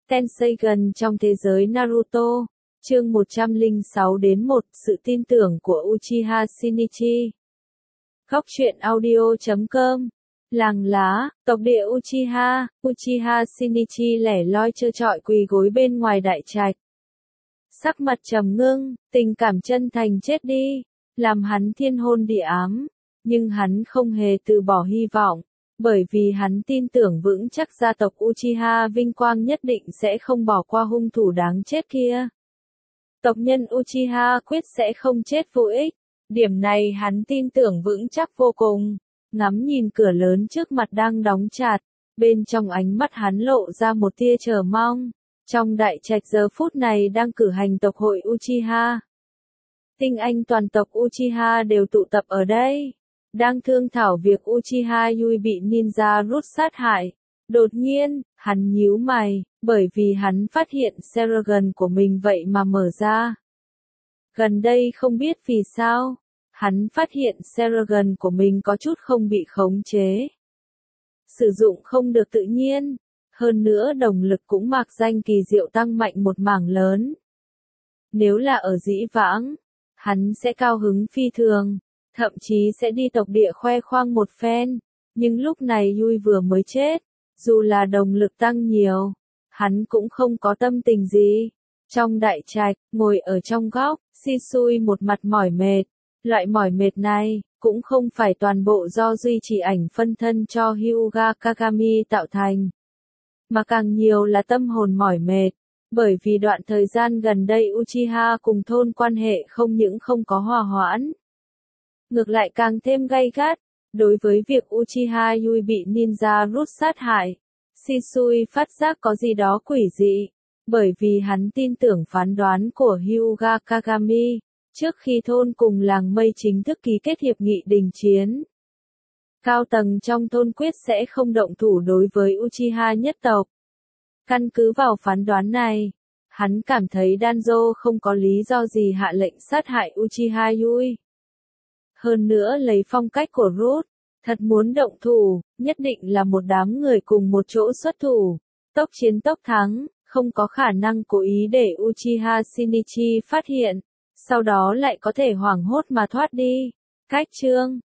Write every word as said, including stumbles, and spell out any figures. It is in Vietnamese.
Tenseigan trong thế giới Naruto, chương một trăm lẻ sáu đến một, sự tin tưởng của Uchiha Shinichi. Góc truyện audio chấm com. Làng lá, tộc địa Uchiha, Uchiha Shinichi lẻ loi trơ trọi quỳ gối bên ngoài đại trạch. Sắc mặt trầm ngưng, tình cảm chân thành chết đi, làm hắn thiên hôn địa ám, nhưng hắn không hề từ bỏ hy vọng, bởi vì hắn tin tưởng vững chắc gia tộc Uchiha vinh quang nhất định sẽ không bỏ qua hung thủ đáng chết kia. Tộc nhân Uchiha quyết sẽ không chết vô ích, điểm này hắn tin tưởng vững chắc vô cùng. Ngắm nhìn cửa lớn trước mặt đang đóng chặt, bên trong ánh mắt hắn lộ ra một tia chờ mong. Trong đại trạch giờ phút này đang cử hành tộc hội Uchiha. Tinh anh toàn tộc Uchiha đều tụ tập ở đây, đang thương thảo việc Uchiha Yui bị ninja rút sát hại. Đột nhiên, hắn nhíu mày, bởi vì hắn phát hiện Sharingan của mình vậy mà mở ra. Gần đây không biết vì sao, hắn phát hiện Sharingan của mình có chút không bị khống chế. Sử dụng không được tự nhiên, hơn nữa đồng lực cũng mạc danh kỳ diệu tăng mạnh một mảng lớn. Nếu là ở dĩ vãng, hắn sẽ cao hứng phi thường, thậm chí sẽ đi tộc địa khoe khoang một phen, nhưng lúc này Yui vừa mới chết, dù là đồng lực tăng nhiều, hắn cũng không có tâm tình gì. Trong đại trạch, ngồi ở trong góc, Shisui một mặt mỏi mệt. Loại mỏi mệt này, cũng không phải toàn bộ do duy trì ảnh phân thân cho Hyuga Kagami tạo thành, mà càng nhiều là tâm hồn mỏi mệt, bởi vì đoạn thời gian gần đây Uchiha cùng thôn quan hệ không những không có hòa hoãn, ngược lại càng thêm gay gắt. Đối với việc Uchiha Yui bị ninja rút sát hại, Shisui phát giác có gì đó quỷ dị, bởi vì hắn tin tưởng phán đoán của Hyuga Kagami. Trước khi thôn cùng làng mây chính thức ký kết hiệp nghị đình chiến, cao tầng trong thôn quyết sẽ không động thủ đối với Uchiha nhất tộc. Căn cứ vào phán đoán này, hắn cảm thấy Danzo không có lý do gì hạ lệnh sát hại Uchiha Yui. Hơn nữa lấy phong cách của Root, thật muốn động thủ, nhất định là một đám người cùng một chỗ xuất thủ, tốc chiến tốc thắng, không có khả năng cố ý để Uchiha Shinichi phát hiện, sau đó lại có thể hoảng hốt mà thoát đi. Cách chương